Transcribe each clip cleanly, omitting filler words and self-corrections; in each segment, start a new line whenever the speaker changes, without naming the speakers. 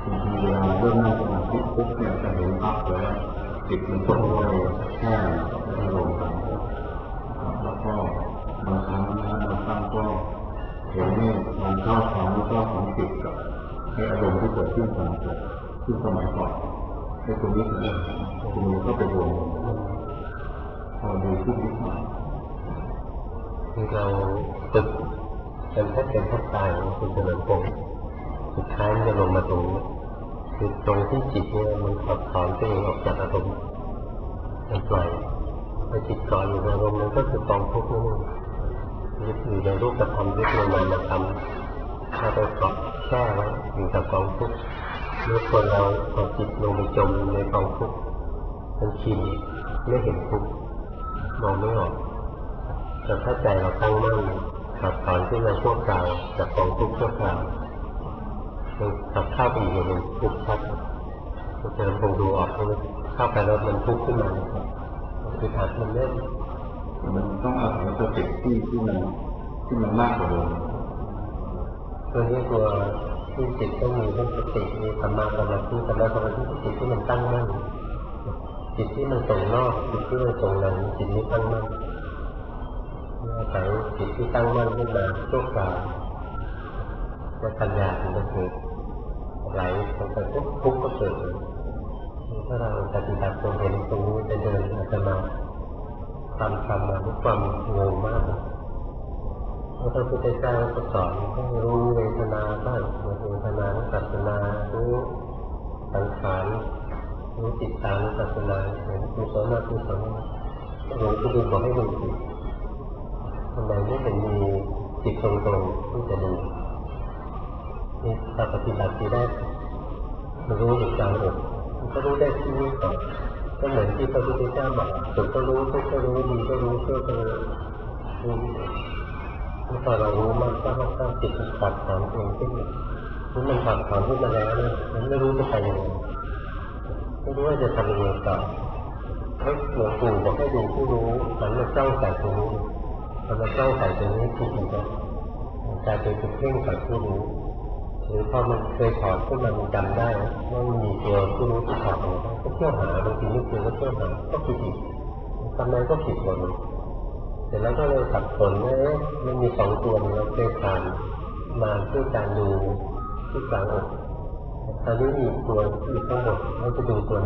บางทีเวลาเริ่มนั่งสมาธิปุ๊บเนี่ยจะเห็นภาพเลยว่าจิตมันจมลงแค่อารมณ์แล้วก็บางครั้งก็เห็นนี่มองเข้าของจิตกับให้อารมณ์ที่เกิดขึ้นตามเกิดขึ้นสมัยก่อนให้ตรงนี้ถึงตรงนี้ก็เป็นรวมพอดูขึ้นนิดหน่อย
ที่เราฝึกเป็นแทบเป็นแทบตายคุณเจริญพงศ์สุดท้ายมันจะลงมาตรงนี้คือตรงที่จิตเนี่ยมันถอดถอนตัวเองออกจากอารมณ์มันปล่อยพอจิตก่อนอยู่ในอารมณ์มันก็คือกองทุกข์นั่นเองอยู่ในรูปธรรมที่เรานามธรรมถ้าไปเกาะแช่ไว้อยู่กับกองทุกข์เมื่อคนเราเอาจิตลงไปจมในกองทุกข์มันชินไม่เห็นทุกข์มองไม่ออกแต่ถ้าใจเราตั้งมั่นขับถอนขึ้นมาชั่วคราวจากกองทุกข์ชั่วคราวมันขับเข้าไปอีกอย่างหนึ่งทุกข์ชัดเราจะคงดูออกว่าเข้าไปแล้วมันทุกข์ขึ้นมาคือถัดมันเล่น
มันต้องอาศัยสติที่มันมากกว่าเดิม
ตัวนี้ตัวที่จิตต้องมีทั้งสติมีสัมมาสมาธิจิตที่มันตั้งมั่นจิตที่มันส่งนอกจิตที่มันส่งในจิตนี้ตั้งมั่นอาศัยจิตที่ตั้งมั่นขึ้นมาชั่วคราวและปัญญาถึงจะเกิดไหลลงไปทุกข์ก็เกิดถ้าเราปฏิบัติตรงเห็นตรงนี้จะเดินอาจจะมาทำมาด้วยความงงมากพระพุทธเจ้าก็สอนให้รู้เวทนาบ้างเวทนานุปัสสนารู้สังขารรู้จิตตานุปัสสนาเห็นกุศลอกุศลรู้ที่ดูบอกให้ดูจิตทำไมไม่เป็นมีจิตตรงๆที่จะดูนี่ถ้าปฏิบัติที่ได้รู้อยู่กลางอกก็รู้ได้ที่นี่ก่อนก็เหมือนที่พระพุทธเจ้าบอกสุขก็รู้ทุกข์ก็รู้ดีก็รู้ชั่วก็รู้พอเรารู้มันก็ต้องจิตตัดถอนเองขึ้นนี่มันตัดถอนขึ้นมาแล้วเนี่ยมันไม่รู้จะไปยังไงไม่รู้ว่าจะทำยังไงต่อให้หลวงปู่บอกให้ดูผู้รู้มันจะจ้องใส่ตรงนี้มันจะจ้องใส่ตรงนี้ที่อีกนะกลายเป็นเพ่งใส่ผู้รู้หรือพอมันเคยถอดขึ้นมามันจำได้ว่ามันมีตัวผู้รู้ที่ถอดออกก็เที่ยวหาบางทีไม่เจอก็เที่ยวหาก็ผิดอีกทำไมก็ผิดหมดเลยเสร็จแล้วก็เลยสับสนว่ามันมีสองตัวเราเคยผ่านมาด้วยการดูที่กลางอกตอนนี้มีตัวที่ทั้งหมดเราจะดูตัวไหน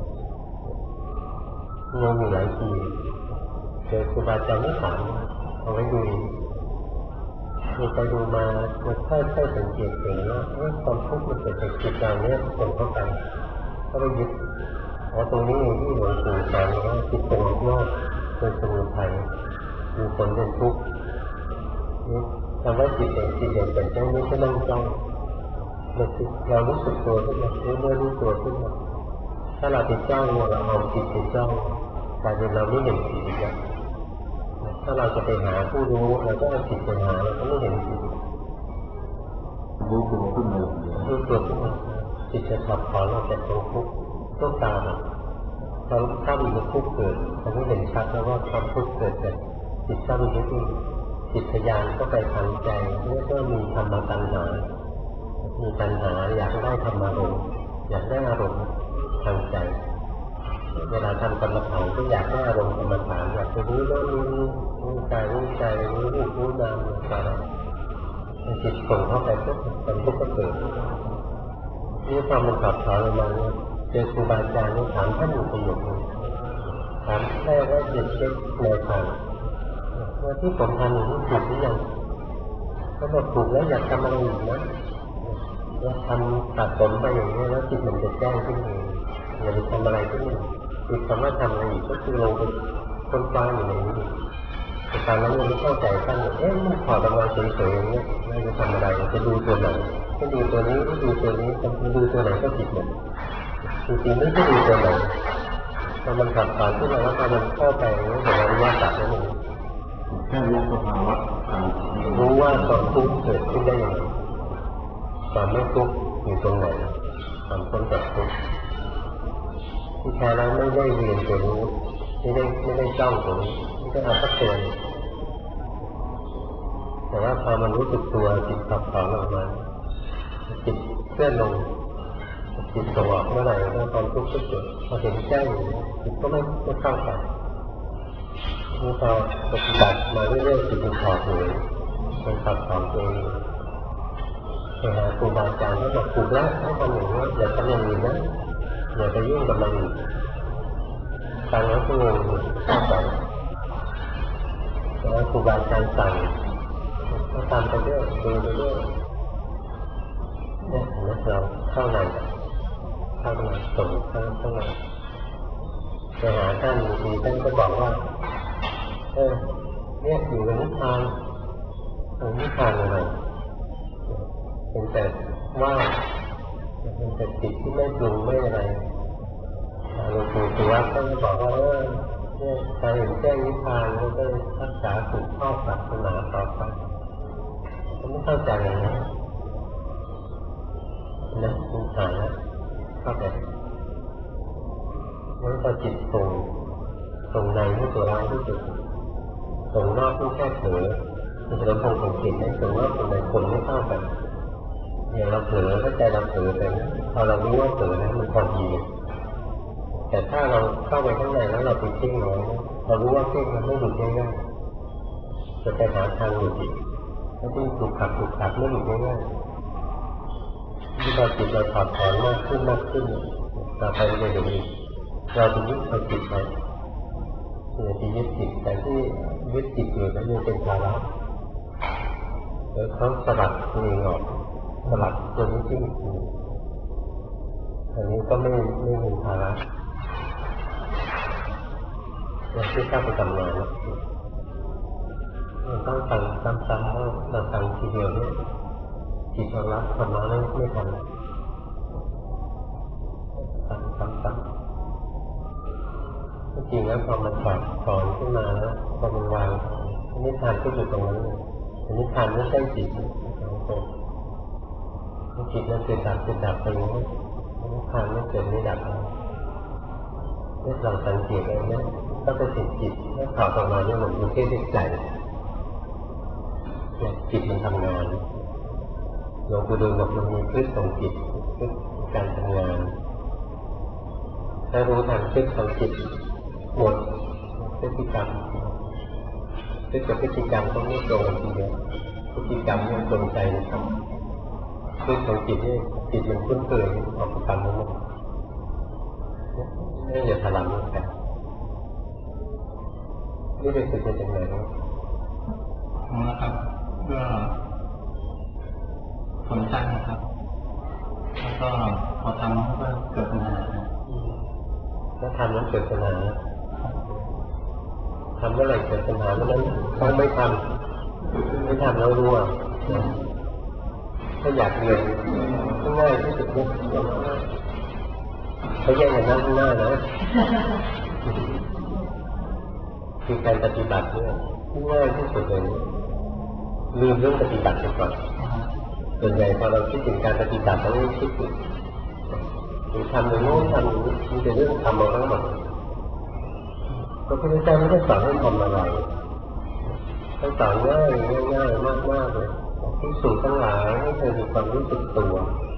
งงอยู่หลายทีเจอครูบาอาจารย์ไม่ถามเอาไว้ดูไปดูมามันค่อยๆสังเกตเห็นว่าความทุกข์มันเกิดจากจิตเราเนี่ยส่งเข้าไปก็ไปยึดตรงนี้ที่หลวงปู่สอนว่าจิตตรงนอกเป็นสมุทัยมีผลเป็นทุกข์คำว่าจิตเป็นจ้องนี้ก็ต้องจ้องเรารู้สึกตัวขึ้นมาเมื่อรู้ตัวขึ้นมาถ้าเราติดจ้องเราเอาจิตไปจ้องกลายเป็นเราไม่เห็นจิตอีกแล้วถ้าเราจะไปหาผู้รู้เราก็เอาจิตไปหาเราก็ไม่เห็นจิต
รู้ตัวขึ้นมา
รู้ตัวขึ้นมาจิตจะถอดถอนออกจากตรงทุกข์ต้องตามถ้ามีทุกข์เกิดเราไม่เห็นชัดแล้วว่าความทุกข์เกิดจากจิตตั้งยึดจิตทะยานก็ไปทางใจเรียกว่ามีธรรมตัณหามีตัณหาอยากได้ธรรมารมณ์อยากได้อารมณ์ทางใจเวลาทำกรรมฐานก็อยากได้อารมณ์กรรมฐานอยากจะรู้โน้นรู้ใจรู้รูปรู้นามอะไรจิตส่งเข้าไปก็เป็นทุกข์ก็เกิดนี่ความมันขับถอนออกมาเนี่ยเจอครูบาอาจารย์นี่ถามท่านอยู่ประโยคนึงถามแค่ว่าจะเช็คในทางว่าที่ผมทำอย่างนี้ถูกหรือยังถ้าบอกถูกแล้วอยากทำอะไรอีกนะว่าทำตัดผมไปอย่างนี้แล้วจิตมันจะแจ้งขึ้นเองอย่าไปทำอะไรขึ้นเลยคือคำว่าทำอะไรอีกก็คือลงไปค้นคว้าอยู่ในนี้แต่ตอนนั้นยังไม่เข้าใจท่านมันถอดออกมาเฉยๆอย่างนี้ไม่จะทำอะไรจะดูตัวไหนจะดูตัวนี้จะดูตัวนี้จะดูตัวไหนก็ผิดหมดจริงๆไม่ใช่ดูตัวไหนถ้ามันขัดขวางขึ้นมาแล้วพอมันเข้าไปนี่เป็นอริยสัจนั่นเอง
แค่รู้สภาวะ
รู้ว่าความทุกข์เกิดขึ้นได้ยังไงความไม่ทุกข์อยู่ตรงไหนความพ้นจากทุกข์ที่แท้แล้วไม่ได้เรียนตัวรู้ไม่ได้จ้องตัวนี้ไม่ได้เอาสักเตือนแต่ว่าพอมันรู้สึกตัวจิตขับถอนออกมาจิตเคลื่อนลงจิตสงบเมื่อไหร่ก็ความทุกข์ก็เกิดพอเห็นแจ้งจิตก็ไม่เข้าไปนี่พอปฏิบัติมาเรื่อยๆจิตมันถอดเลยมันขับถอนตัวเองไปหาครูบาอาจารย์ก็บอกถูกแล้วให้ทำอย่างนี้อย่าทำอย่างนี้นะอย่าไปยุ่งกับมันอีกฟังแล้วก็งงเข้าไปแล้วครูบาอาจารย์สั่งก็ทำไปเรื่อยดูไปเรื่อยเนี่ยเราเข้าในส่งเข้าในไปหาท่านทีท่านก็บอกว่าเนี่ยอยู่กับนิพพานนิพพานอะไรเป็นแต่ว่าเป็นแต่จิตที่ไม่ปรุงไม่อะไรหลวงปู่ศิวะท่านก็บอกว่าเนี่ยการเห็นแจ้งนิพพานก็ได้รักษาสืบทอดศาสนาต่อไปเขาไม่เข้าใจอย่างนั้นนะคุณฐานนะเข้าใจแล้วพอจิตส่งในที่ตัวเราที่สุดส่งนอกที่แค่เผลอเราคงสังเกตได้ส่งนอกส่งในคนไม่เข้ากันอย่างเราเผลอถ้าใจเราเผลอไปพอเรารู้ว่าเผลอนะมันพอดีแต่ถ้าเราเข้าไปข้างในแล้วเราไปเพ่งน้อยเรารู้ว่าเพ่งมันไม่หลุดง่ายๆจะไปหาทางหลุดอีกถ้าที่ถูกขัดไม่หลุดง่ายๆที่เราจิตเราถอดถอนมากขึ้นต่อไปเราจะเห็นอีกเราจะยึดเอาจิตไปที่ยึดจิตแต่ที่ยึดจิตอยู่นั้นยังเป็นภาระแล้วเขาสลัดตัวเองออกสลัดตัวนี้ที่อยู่อันนี้ก็ไม่เป็นภาระอย่างที่ข้าไปทำงานต้องฟังซ้ำๆว่าเราฟังทีเดียวเนี่ยจิตเรารับธรรมะไม่ทันฟังซ้ำจริงแล้วพอมันสอนขึ้นมาแล้วพอมันวางนิพพานก็อยู่ตรงนั้นนิพพานไม่ใช่จิตจิตนั้นเกิดดับไปอย่างนี้นิพพานไม่เกิดไม่ดับนี่เราสังเกตเองนะถ้าเป็นจิตถ้าถอดออกมาเนี่ยมันมีแค่เด็กใจเนี่ยจิตมันทำงานหลวงปู่ดูลบอกมันมีพฤติของจิตพฤติการทำงานถ้ารู้ทางพฤติของจิตหมดพฤติกรรมกับพฤติกรรมก็ไม่ตรงกันทีเดียวพฤติกรรมมันตรงใจนะครับพฤติของจิตนี่จิตมันคุ้นเคยออกกรรมมันนี่อย่าถลำกันนี่เป็นสิ่งเป็นอย่างไร
นะครับเพื่อสนใจนะครับแล้วก็พอทำแล้วก็เกิดปัญหา
ถ้าทำแล้วเกิดปัญหาทำเมื่อไหร่เกิดปัญหาเมื่อนั้นต้องไม่ทำแล้วรู้ถ้าอยากเรียนง่ายที่สุดเนี่ยเขาแยกกันหน้านะคือการปฏิบัติเนี่ยง่ายที่สุดเลยลืมเรื่องปฏิบัติไปก่อนส่วนใหญ่พอเราคิดถึงการปฏิบัติเราไม่คิดถึงทำในโน้นทำนี้มีแต่เรื่องทำมาทั้งหมดพระพุทธเจ้าไม่ได้สอนให้ทำอะไรท่านสอนง่ายมากเลยที่สุดทั้งหลายให้เธอมีความรู้สึกตัว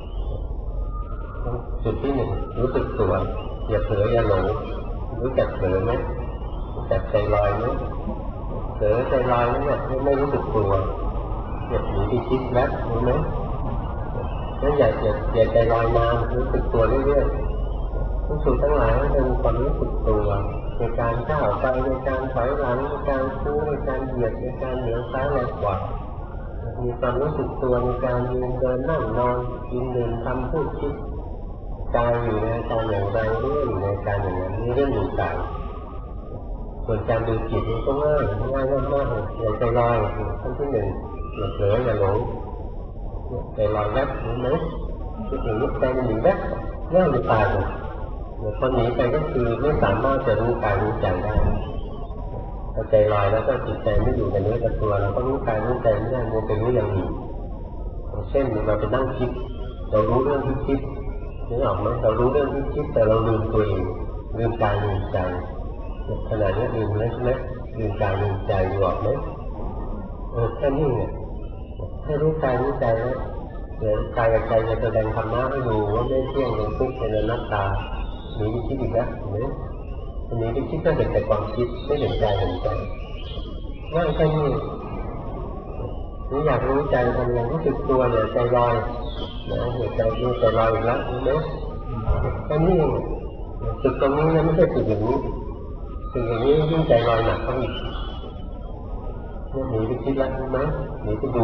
จุดที่หนึ่งรู้สึกตัวอย่าเผลออย่าหลงรู้จักเผลอไหมรู้จักใจลอยไหมเผลอใจลอยนั่นแหละไม่รู้สึกตัวอย่าหนีไปคิดแล้วรู้ไหมแล้วอย่าใจลอยนานรู้สึกตัวเรื่อยๆที่สุดทั้งหลายให้เธอมีความรู้สึกตัวในการก้าวไปในการถอยหลังในการคู่ในการเหยียดในการเหนียวซ้ายและขวามีความรู้สึกตัวในการยืนเดินนั่งนอนกินดื่มทำพูดคิดกายอยู่ในการอย่างไรเรื่องอยู่ในการอย่างนั้นนี่เรื่องอยู่กายส่วนการดูจิตนี่ก็ง่ายมากเลยอย่าใจลอยขั้นที่หนึ่งอย่าเผลออย่าหลงใจลอยแวบรู้ไหมคิดถึงนึกใจมันหนีแวบง่ายจะตายเลยพอหนีไปก็คือไม่สามารถจะรู้กายรู้ใจได้พอใจลอยแล้วก็จิตใจไม่อยู่กับเนื้อกับตัวเราก็รู้กายรู้ใจไม่ได้มันเป็นรู้อย่างอื่นเช่นเราไปนั่งคิดเรารู้เรื่องที่คิดนึกออกไหมเรารู้เรื่องที่คิดแต่เราลืมตัวเองลืมกายลืมใจขณะนี้ลืมแล้วใช่ไหมลืมกายลืมใจอยู่ออกไหมแค่นี้เนี่ยให้รู้กายรู้ใจแล้วเดี๋ยวกายกับใจจะแสดงธรรมะให้ดูว่าไม่เที่ยงเป็นทุกข์เป็นอนัตตาหนีไปคิดอีกแล้วเห็นไหมอันนี้ไปคิดก็เห็นแต่ความคิดไม่เห็นใจเห็นใจง่ายแค่นี้นี่อยากรู้ใจทำยังรู้สึกตัวเนี่ยใจลอยนะหัวใจรู้ใจลอยอีกแล้วเห็นไหมแค่นี้ฝึกตรงนี้นะไม่ใช่ฝึกอย่างนี้ฝึกอย่างนี้ยิ่งใจลอยหนักเข้าอีกเนี่ยหนีไปคิดแล้วเห็นไหมหนีไปดู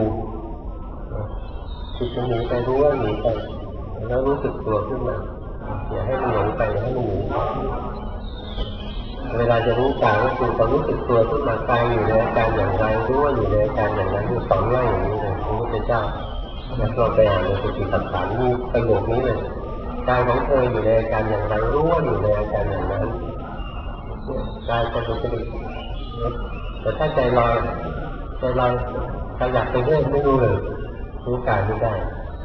จิตมันหนีไปรู้ว่าหนีไปแล้วรู้สึกตัวขึ้นมาอย่าให้มันหลงไปอย่าให้มันหนีเวลาจะรู้กายก็คือความรู้สึกตัวขึ้นมากายอยู่ในอาการอย่างไรรู้ว่าอยู่ในอาการอย่างนั้นคือสอนง่ายอย่างนี้เลยพระพุทธเจ้าแล้วเราไปอ่านในสติปัฏฐานมีประโยคนี้เลยกายของเธออยู่ในอาการอย่างไรรู้ว่าอยู่ในอาการอย่างนั้นกายจะเป็นสิ่งแต่ถ้าใจลอยขยับไปเรื่อยไม่รู้เลยรู้กายไม่ได้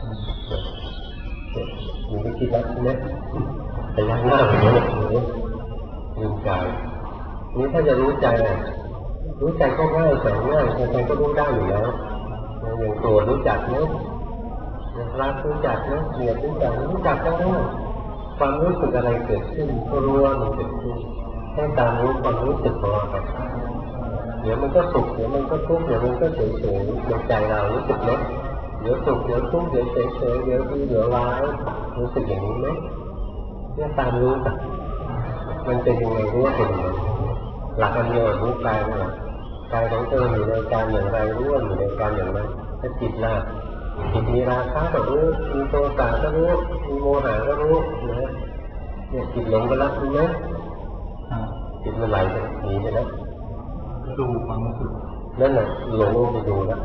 มีวิธีรัดไหมแต่ยังหน้าเหมือนกันรู้กายนี้ถ้าจะรู้ใจรู้ใจก็ง่ายแสนง่ายใครๆก็รู้ได้อยู่แล้วอย่างโกรธรู้จักไหมรักรู้จักไหมเกลียดรู้จักก็ได้ความรู้สึกอะไรเกิดขึ้นก็รู้ว่ามันเกิดขึ้นให้ตามรู้ความรู้สึกของเราไปเดี๋ยวมันก็สุขเดี๋ยวมันก็ทุกข์เดี๋ยวมันก็เฉยๆในใจเรารู้สึกไหมเดี๋ยวสุขเดี๋ยวทุกข์เดี๋ยวเฉยๆเดี๋ยวดีเดี๋ยวร้ายรู้สึกอย่างนี้ไหมเนี่ยตามรู้กันมันเป็นยังไงรู้ว่าเป็นยังไงหลักอันเดียวรู้กายนะกายของเธออยู่ในการอย่างไรรู้ว่าอยู่ในการอย่างนั้นถ้าจิตล่ะจิตมีราคะก็รู้มีโทสะก็รู้มีโมหะก็รู้นะเนี่ยจิตหลงไปแล้วรู้ไหมจิตมันไหลไปหนีไปแล้ว
ดูความรู้สึก
นั่นแหละหลงไปดูแล้ว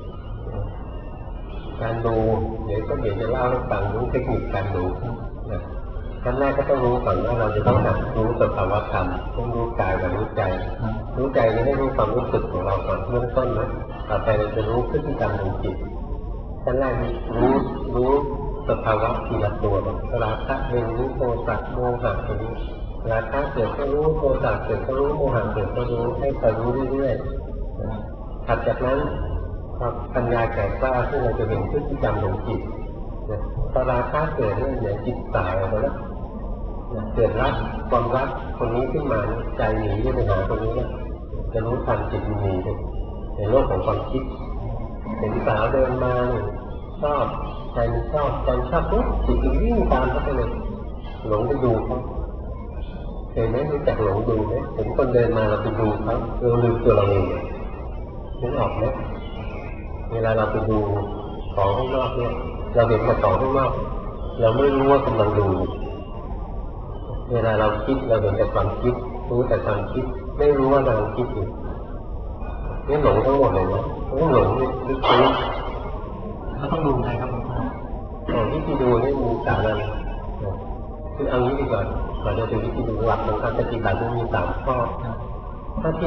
การดูเดี๋ยวจะเล่าให้ฟังรู้เทคนิคการดูนะขั้นแรกก็ต้องรู้ก่อนว่าเราจะต้องหัดรู้สภาวะธรรมต้องรู้กายกับรู้ใจรู้ใจนี่ให้รู้ความรู้สึกของเราก่อนเบื้องต้นนะต่อไปเราจะรู้พฤติกรรมของจิตขั้นแรกรู้สภาวะทีละตัวราคะเรื่องรู้โทสะโมหะตัวนี้ราคะเกิดก็รู้โทสะเกิดก็รู้โมหะเกิดก็รู้ให้คอยรู้เรื่อยๆถัดจากนั้นปัญญาแก่กล้าที่เราจะเห็นพฤติกรรมของจิตพอราคะเกิดเนี่ยจิตสายออกมาแล้วเกิดรักความรักคนนี้ขึ้นมาใจหนีไปหาคนนี้นะจะรู้ทันจิตมันหนีในโลกของความคิดเห็นสาวเดินมาชอบใจมันชอบปุ๊บจิตมันวิ่งตามเขาไปเลยหลงไปดูเขาเห็นไหมรู้จักหลงดูไหมเห็นคนเดินมาเราไปดูเขาเราลืมตัวเราเองนึกออกไหมเวลาเราไปดูของข้างนอกเนี่ยเราเห็นแต่ของข้างนอกเราไม่รู้ว่ากำลังดูเวลาเราคิดเราเห็นแต่ความคิดรู้แต่ความคิดไม่รู้ว่าเราคิดอยู่นี่หลงทั้งหมดเลยนะต้องหลงลึกซึ้ง
เราต้องดูไงครับผม
วิธีดูนี่มีสามอันคือเอางี้ดีกว่าก่อนจะถึงวิธีดูหลักของการปฏิบัติมี3 ข้อข้อที่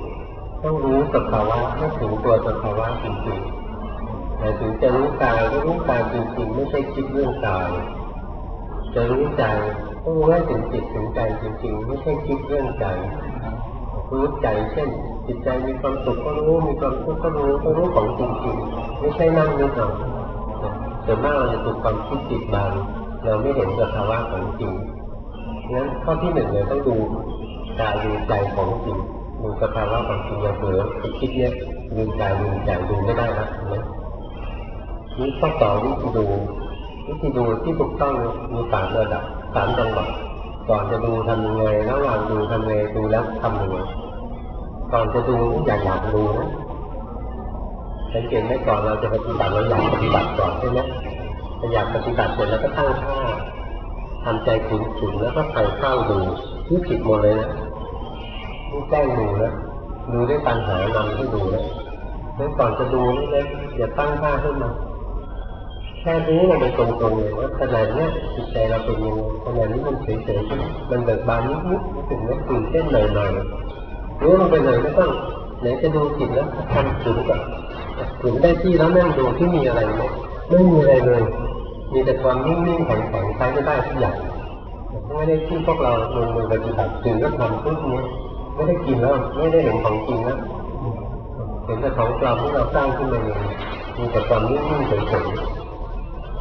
1ต้องรู้สภาวะให้ถึงตัวสภาวะจริงๆหมายถึงจะรู้กายก็รู้กายจริงๆไม่ใช่คิดเรื่องกายจะรู้ใจต้องรู้ให้ถึงจิตถึงใจจริงๆไม่ใช่คิดเรื่องใจรู้ใจเช่นจิตใจมีความสุขก็รู้มีความทุกข์ก็รู้ของจริงๆไม่ใช่นั่งนึกเอาส่วนมากเราจะถูกความคิดติดบังเราไม่เห็นสภาวะของจริงงั้นข้อที่ 1เลยต้องดูกายดูใจของจริงดูสภาวะของจริงอย่าเผลอไปคิดเยอะลืมกายลืมใจดูไม่ได้นะนี่ข้อ2วิธีดูที่ถูกต้องมี3 ระดับ3 จังหวะก่อนจะดูทำยังไงระหว่างดูทำยังไงดูแล้วทำยังไงก่อนจะดูอยากดูนะสังเกตไหมก่อนเราจะปฏิบัติเราอยากปฏิบัติก่อนใช่ไหมอยากปฏิบัติเสร็จแล้วก็ตั้งท่าทำใจขุ่นๆแล้วก็ไปเข้าดูที่ผิดหมดเลยนะนี่แกล้งดูนะดูด้วยปัญหานำให้ดูนะแล้วก่อนจะดูนี่นะอย่าตั้งท่าขึ้นมาแค่รู้ลงไปตรงๆเลยว่าขนาดนี้จิตใจเราเป็นยังไงขนาดนี้มันเฉยๆมันเบิกบานนิดๆถึงว่าตื่นเต้นหน่อยๆรู้ลงไปเลยไม่ต้องไหนจะดูจิตแล้วทำถึงกับถึงได้ที่แล้วนั่งดูที่มีอะไรไหมไม่มีอะไรเลยมีแต่ความนิ่งๆแข็งๆใช้ไม่ได้ทุกอย่างไม่ได้ที่พวกเราลงมือปฏิบัติถึงก็ทำทุกนี้ไม่ได้กินแล้วไม่ได้เห็นของจริงแล้วเห็นแต่ของปลอมที่เราสร้างขึ้นมาเองมีแต่ความนิ่งๆเฉยๆ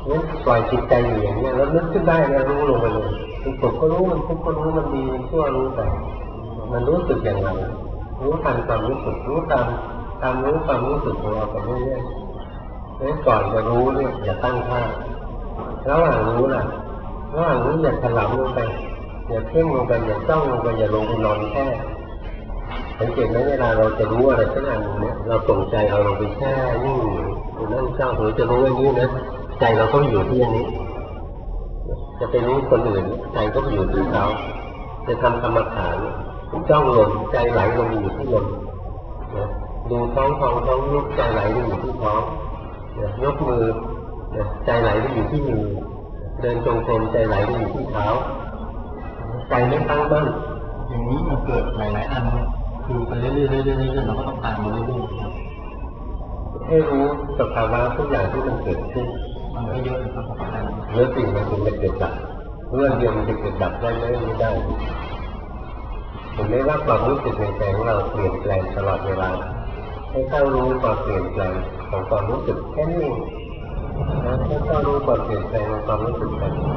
งั้นปล่อยจิตใจอยู่อย่างนี้แล้วนึกขึ้นได้แล้วรู้ลงไปเลยมันสุขก็รู้มันทุกข์ก็รู้มันดีมันชั่วรู้แต่มันรู้สึกอย่างไรรู้ตามความรู้สึกรู้ตามรู้ความรู้สึกของเราไปเรื่อยๆงั้นก่อนจะรู้เนี่ยอย่าตั้งท่าระหว่างรู้น่ะระหว่างรู้อย่าถลำลงไปอย่าเพ่งลงไปอย่าจ้องลงไปอย่าลงไปนอนแช่สังเกตไหมเวลาเราจะรู้อะไรสักอย่างเนี่ยเราส่งใจเราลงไปแช่นิ่งอยู่นั่งเจ้าหรือจะรู้อย่างนี้นะใจเราต้องอยู่ที่อันนี้จะไปรู้คนอื่นใจก็ไปอยู่ที่เขาจะทำกรรมฐานจ้องลมใจไหลลงอยู่ที่ลมดูท้องยุบใจไหลลงอยู่ที่ท้องยกมือใจไหลลงอยู่ที่มือเดินจงกรมใจไหลลงอยู่ที่เท้าใจไม่ตั้งมั่น
อย่างนี้มันเกิดหลายๆอันคือไปเรื่อยๆเราก็ต้องตามมาเรื่อยๆครับ
ให้รู้สภาวะทุกอย่างที่มันเกิดขึ้น
มันก็เยอะนะครับ
เยอะจริงมันเป็นเกิดดับเรื่องเดียวมันจะเกิดดับได้ไหมไม่ได้เห็นไหมว่าความรู้สึกในใจของเราเปลี่ยนแปลงตลอดเวลาให้เข้ารู้ความเปลี่ยนแปลงของความรู้สึกแค่นี้นะให้เข้ารู้ความเปลี่ยนแปลงของความรู้สึกแค่นี้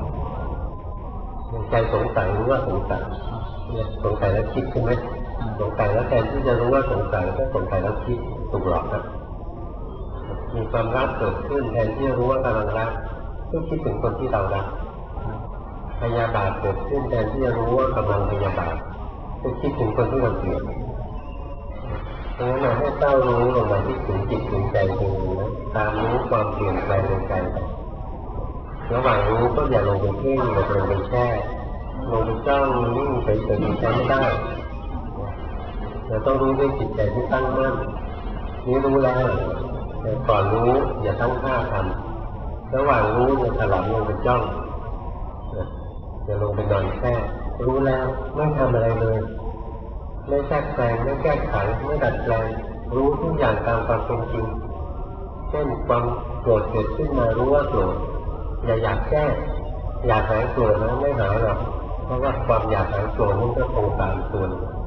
ใจสงสัยรู้ว่าสงสัยเนี่ยสงสัยแล้วคิดใช่ไหมสงสัยแล้วแทนที่จะรู้ว่าสงสัยก็สงสัยแล้วคิดถูกหลอกนะมีความรักเกิดขึ้นแทนที่จะรู้ว่ากำลังรักก็คิดถึงคนที่เรารักพยาบาทเกิดขึ้นแทนที่จะรู้ว่ากำลังพยาบาทก็คิดถึงคนที่เราเกลียดดังนั้นเราให้เต้ารู้ลงมาที่ถึงจิตถึงใจจริงนะตามรู้ความเปลี่ยนแปลงในใจไประหว่างรู้ก็อย่าลงไปเพ่งอย่าลงไปแช่ลงไปจ้องนิ่งเฉยๆใช้ไม่ได้เราต้องรู้ด้วยจิตใจที่ตั้งมั่นนี้รู้แล้วแต่ก่อนรู้อย่าตั้งท่าทำระหว่างรู้อย่าถลำลงไปจ้องอย่าลงไปนอนแช่รู้แล้วไม่ทำอะไรเลยไม่แทรกแซงไม่แก้ไขไม่ดัดแปลงรู้ทุกอย่างตามความเป็นจริงเช่นความโกรธเกิดขึ้นมารู้ว่าโกรธอย่าอยากแก้อยากหายโกรธนะไม่หายหรอกเพราะว่าความอยากหายโกรธมันก็คงตามตัว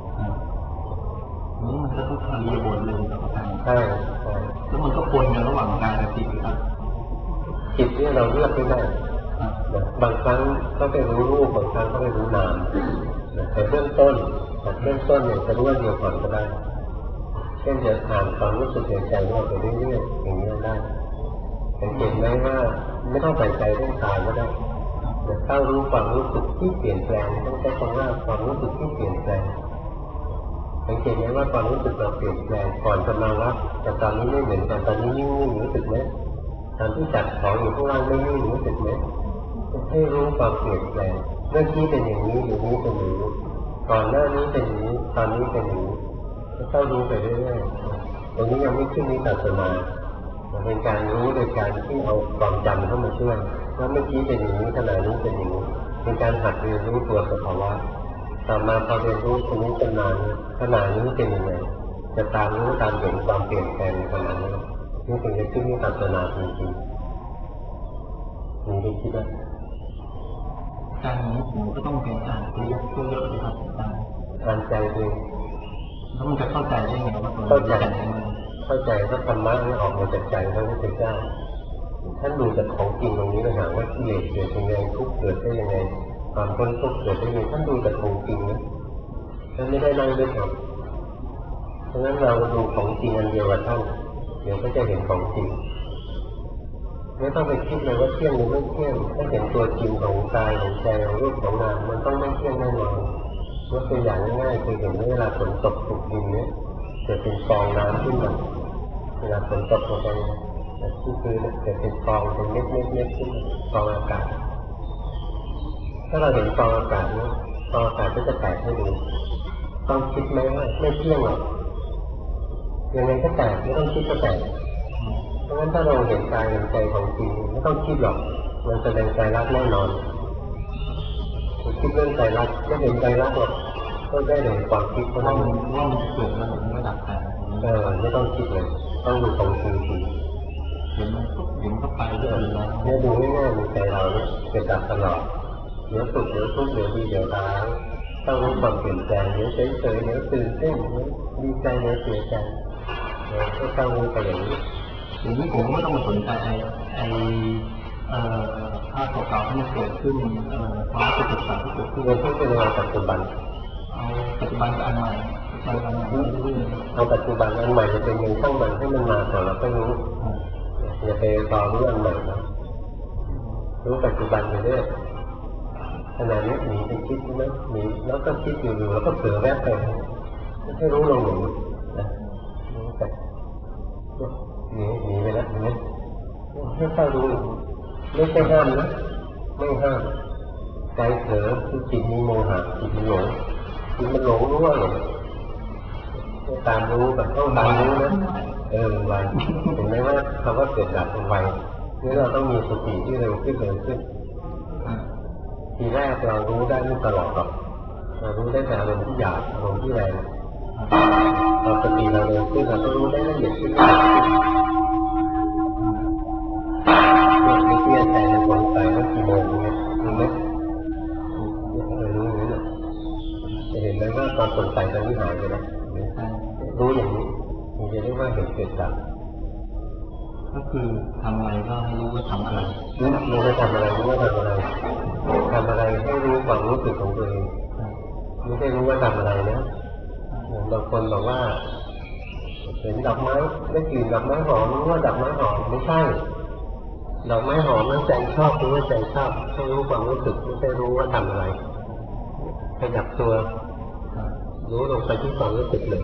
นี่มันก็ทุกทางเรียบนเลยครับอาจารย์
ใช่
แล้วมันก็ปนกันระหว่างกายกับจิตครับ
จิตนี่เราเลือกไม่ได้บางครั้งก็ไปรู้รูปบางครั้งก็ไปรู้นามแต่เบื้องต้นเนี่ยจะรู้ว่าเดียวก่อนก็ได้เช่นจะอ่านความรู้สึกในใจเราไปเรื่อยๆอย่างนี้ได้สังเกตไหมว่าไม่ต้องใส่ใจเรื่องตายก็ได้แต่เข้ารู้ความรู้สึกที่เปลี่ยนแปลงต้องใช้คำว่าความรู้สึกที่เปลี่ยนแปลงสังเกตไหมว่าความรู้สึกเราเปลี่ยนแปลงก่อนจะมารับแต่ตอนนี้ไม่เหมือนกันตอนนี้นิ่งๆรู้สึกไหมตอนที่จัดของอยู่ข้างล่างไม่นิ่งรู้สึกไหมให้รู้ความเปลี่ยนแปลงเมื่อกี้เป็นอย่างนี้อยู่นี้เป็นอย่างนี้ก่อนหน้านี้เป็นอย่างนี้ตอนนี้เป็นอย่างนี้เข้ารู้ไปเรื่อยๆตรงนี้ยังไม่ขึ้นวิปัสสนาเป็นการรู้โดยการที่เอาความจำเข้ามาช่วยว่าเมื่อกี้เป็นอย่างนี้ขณะนี้เป็นอย่างนี้เป็นการหัดเรียนรู้ตัวสภาวะต่อมาพอเรียนรู้ตรงนี้เป็นนานขณะนี้เป็นยังไงจะตามรู้ตามเห็นความเปลี่ยนแปลงในขณะนี้นี่เป็นการที่วิปัสสนาจริงๆมีได้คิดว่า
การนี้ผมก็ต้องเป็นอ่านเยอะเลยครับ
อ่านใจเอง
แล้วมันจะเข้าใจได้ไงว่า
เข้าใจว่าธรรมะนี่ออกมาจากใจพระพุทธเจ้าท่านดูจากของจริงตรงนี้เลยหาว่ากิเลสเกิดยังไงทุกข์เกิดได้ยังไงความพ้นทุกข์เกิดได้ยังไงท่านดูจากของจริงนะท่านไม่ได้นั่งด้วยครับเพราะฉะนั้นเราดูของจริงอันเดียวกับท่านเดี๋ยวก็จะเห็นของจริงไม่ต้องไปคิดเลยว่าเที่ยงหรือไม่เที่ยงถ้าเห็นตัวจริงของกายของใจของรูปของนามมันต้องไม่เที่ยงแน่นอนยกตัวอย่างง่ายๆคือเห็นเวลาฝนตกถูกดินเนี่ยจะเป็นฟองน้ำขึ้นมาเวลาฝนตกลงไปที่พื้นจะเป็นฟองเป็นเม็ดขึ้นฟองอากาศถ้าเราเห็นฟองอากาศนี้ฟองอากาศก็จะแตกให้ดูต้องคิดไหมว่าไม่เที่ยงหรอกยังไงก็แตกไม่ต้องคิดก็แตกเพราะฉะนั้นถ้าเราเห็นกายเห็นใจของจริงไม่ต้องคิดหรอกมันแสดงใจรักแน่นอนคิดเรื่องใจรักไม่เห็นใจรักหรอกก็ได้เห็นความคิดเพราะว่า
มันเกิดแล้วมันไม่ดับไป
ไม่ต้องคิดเลยต้องดูของจริง
เห็นมันเห็นเข้าไปด้วยแล้ว
เนี่ยดูง่ายๆในใจเราเนี่ยเป็นดับตลอดเดี๋ยวสุขเดี๋ยวทุกข์เดี๋ยวดีเดี๋ยวร้ายต้องรู้ความเปลี่ยนแปลงเดี๋ยวเฉยเดี๋ยวตื่นเต้นเดี๋ยวดีใจเดี๋ยวเสียใจก็ต้องรู้ไปอย่างนี้
ผมไม่ต้องมาสนใจไอ้ภาพเก่าๆที่มันเกิดขึ้นความรู้สึกต่างๆที่เกิดขึ้น
เราต้องเป็นเราปัจจุบัน
เอาปัจจุบันกับอันใหม่ปัจจุบันกับอันใหม่เรื่อยๆ
เอาปัจจุบันอันใหม่จะเป็นยังต้องมันให้มันมาก่อนเราก็รู้อย่าไปรอรู้อันใหม่นะรู้ปัจจุบันไปเรื่อยขณะนี้หนีไปคิดใช่ไหมหนีแล้วก็คิดอยู่แล้วก็เผลอแวบไปให้รู้ลงหนีนะรู้แต่หนีไปแล้วนะให้เข้ารู้ไม่ใช่ห้ามนะไม่ห้ามใจเผลอคือจิตมีโมหะจิตมีหลงจิตมันหลงรู้ว่าหลงตามรู้แบบต้องตามรู้นะไวเห็นไหมว่าคำว่าเกิดดับเป็นไวนี่เราต้องมีสติที่เร็วขึ้นทีแรกเรารู้ได้ไม่ตลอดหรอกเรารู้ได้แต่อารมณ์ที่หยาบอารมณ์ที่แรงพอสติเราเร็วขึ้นเราก็รู้ได้ละเอียดขึ้นไม่เที่ยงใจสงสัยว่ากี่โมงเนี่ยรู้ไหมรู้อย่างนี้จะเห็นไหมว่าความสงสัยตอนนี้หายไปแล้วรู้อย่างนี้มันจะเรียกว่าเห็นเกิดดับ
ก็คือทำอะไรก็ให้รู้ว่าทำอะไร
รู้ว่าทำอะไรรู้ว่าทำอะไรให้รู้ความรู้สึกของตัวเองไม่ใช่รู้ว่าทำอะไรนะบางคนบอกว่าเห็นดอกไม้ได้กลิ่นดอกไม้หอมรู้ว่าดอกไม้หอมไม่ใช่ดอกไม้หอมนั้นใจชอบรู้ว่าใจชอบให้รู้ความรู้สึกไม่ใช่รู้ว่าทำอะไรขยับตัวรู้ลงไปที่ความรู้สึกเลย